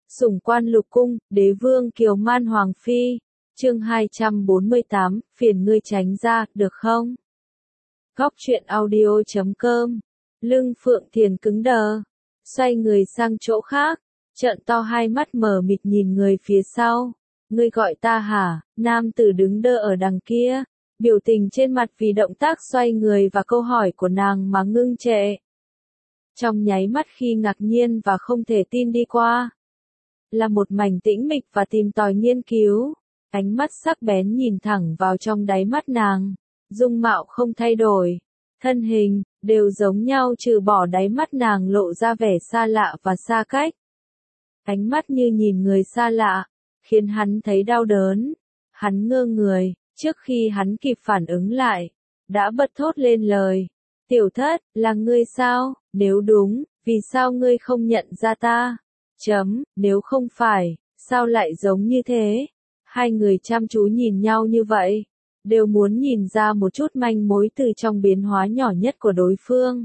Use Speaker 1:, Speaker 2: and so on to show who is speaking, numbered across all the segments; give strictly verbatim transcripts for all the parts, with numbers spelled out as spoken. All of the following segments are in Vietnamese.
Speaker 1: Sủng quan lục cung, đế vương kiều man hoàng phi. Chương hai trăm bốn mươi tám, phiền ngươi tránh ra, được không? Góc truyện audio chấm com. Lưng Phượng Thiền cứng đờ, xoay người sang chỗ khác, trợn to hai mắt mờ mịt nhìn người phía sau. Ngươi gọi ta hả? Nam tử đứng đơ ở đằng kia, biểu tình trên mặt vì động tác xoay người và câu hỏi của nàng mà ngưng trệ. Trong nháy mắt khi ngạc nhiên và không thể tin đi qua, là một mảnh tĩnh mịch và tìm tòi nghiên cứu. Ánh mắt sắc bén nhìn thẳng vào trong đáy mắt nàng, dung mạo không thay đổi, thân hình đều giống nhau trừ bỏ đáy mắt nàng lộ ra vẻ xa lạ và xa cách. Ánh mắt như nhìn người xa lạ, khiến hắn thấy đau đớn. Hắn ngơ người, trước khi hắn kịp phản ứng lại, đã bật thốt lên lời. Tiểu thất, là ngươi sao? Nếu đúng, vì sao ngươi không nhận ra ta? Chấm, nếu không phải, sao lại giống như thế? Hai người chăm chú nhìn nhau như vậy, đều muốn nhìn ra một chút manh mối từ trong biến hóa nhỏ nhất của đối phương.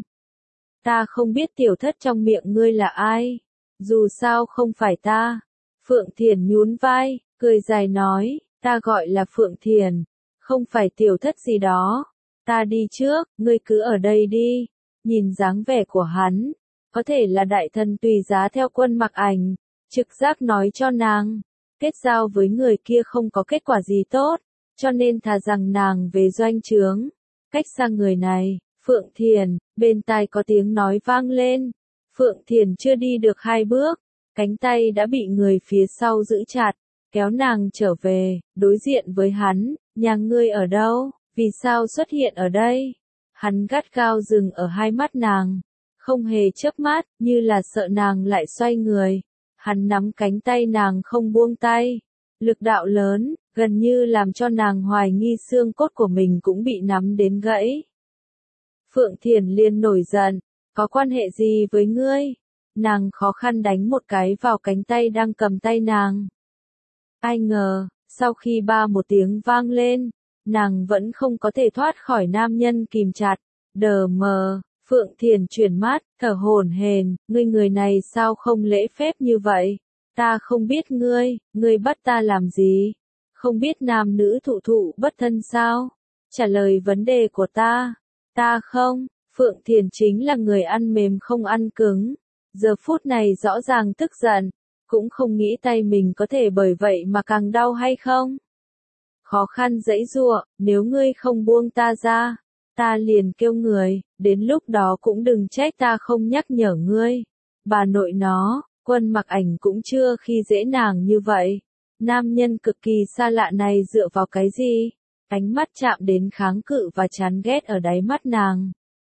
Speaker 1: Ta không biết tiểu thất trong miệng ngươi là ai, dù sao không phải ta. Phượng Thiền nhún vai, cười dài nói, ta gọi là Phượng Thiền, không phải tiểu thất gì đó. Ta đi trước, ngươi cứ ở đây đi. Nhìn dáng vẻ của hắn, có thể là đại thần tùy giá theo Quân Mặc Ảnh, trực giác nói cho nàng, kết giao với người kia không có kết quả gì tốt, cho nên thà rằng nàng về doanh trướng, cách xa người này. Phượng Thiền, bên tai có tiếng nói vang lên. Phượng Thiền chưa đi được hai bước, cánh tay đã bị người phía sau giữ chặt, kéo nàng trở về, đối diện với hắn. Nhà ngươi ở đâu? Vì sao xuất hiện ở đây? Hắn gắt gao dừng ở hai mắt nàng, không hề chớp mắt, như là sợ nàng lại xoay người. Hắn nắm cánh tay nàng không buông tay, lực đạo lớn, gần như làm cho nàng hoài nghi xương cốt của mình cũng bị nắm đến gãy. Phượng Thiền liền nổi giận, có quan hệ gì với ngươi? Nàng khó khăn đánh một cái vào cánh tay đang cầm tay nàng. Ai ngờ, sau khi ba một tiếng vang lên, nàng vẫn không có thể thoát khỏi nam nhân kìm chặt. Đờ mờ, Phượng Thiền chuyển mắt, thở hổn hển, ngươi người này sao không lễ phép như vậy? Ta không biết ngươi, ngươi bắt ta làm gì? Không biết nam nữ thụ thụ bất thân sao? Trả lời vấn đề của ta. Ta không, Phượng Thiền chính là người ăn mềm không ăn cứng. Giờ phút này rõ ràng tức giận, cũng không nghĩ tay mình có thể bởi vậy mà càng đau hay không? Khó khăn giãy giụa, nếu ngươi không buông ta ra, ta liền kêu người, đến lúc đó cũng đừng trách ta không nhắc nhở ngươi. Bà nội nó, Quân Mặc Ảnh cũng chưa khi dễ nàng như vậy. Nam nhân cực kỳ xa lạ này dựa vào cái gì? Ánh mắt chạm đến kháng cự và chán ghét ở đáy mắt nàng.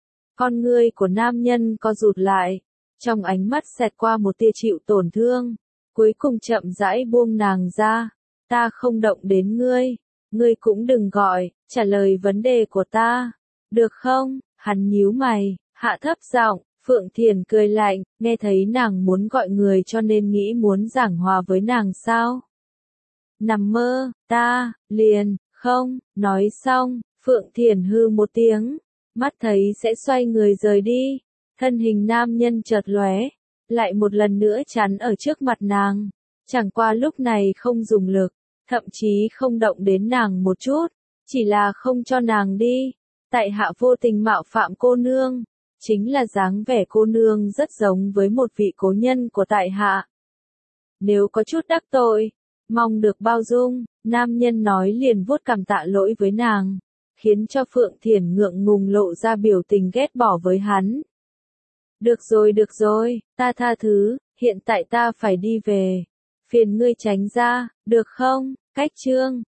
Speaker 1: Con ngươi của nam nhân co rụt lại, trong ánh mắt xẹt qua một tia chịu tổn thương, cuối cùng chậm rãi buông nàng ra. Ta không động đến ngươi, ngươi cũng đừng gọi, trả lời vấn đề của ta, được không? Hắn nhíu mày, hạ thấp giọng. Phượng Thiền cười lạnh, nghe thấy nàng muốn gọi người cho nên nghĩ muốn giảng hòa với nàng sao? Nằm mơ, ta, liền, không, nói xong, Phượng Thiền hư một tiếng, mắt thấy sẽ xoay người rời đi, thân hình nam nhân chợt lóe, lại một lần nữa chắn ở trước mặt nàng, chẳng qua lúc này không dùng lực, thậm chí không động đến nàng một chút, chỉ là không cho nàng đi. Tại hạ vô tình mạo phạm cô nương, chính là dáng vẻ cô nương rất giống với một vị cố nhân của tại hạ. Nếu có chút đắc tội, mong được bao dung. Nam nhân nói liền vuốt cằm tạ lỗi với nàng, khiến cho Phượng Thiền ngượng ngùng lộ ra biểu tình ghét bỏ với hắn. Được rồi được rồi, ta tha thứ, hiện tại ta phải đi về. Phiền ngươi tránh ra, được không? Cách chương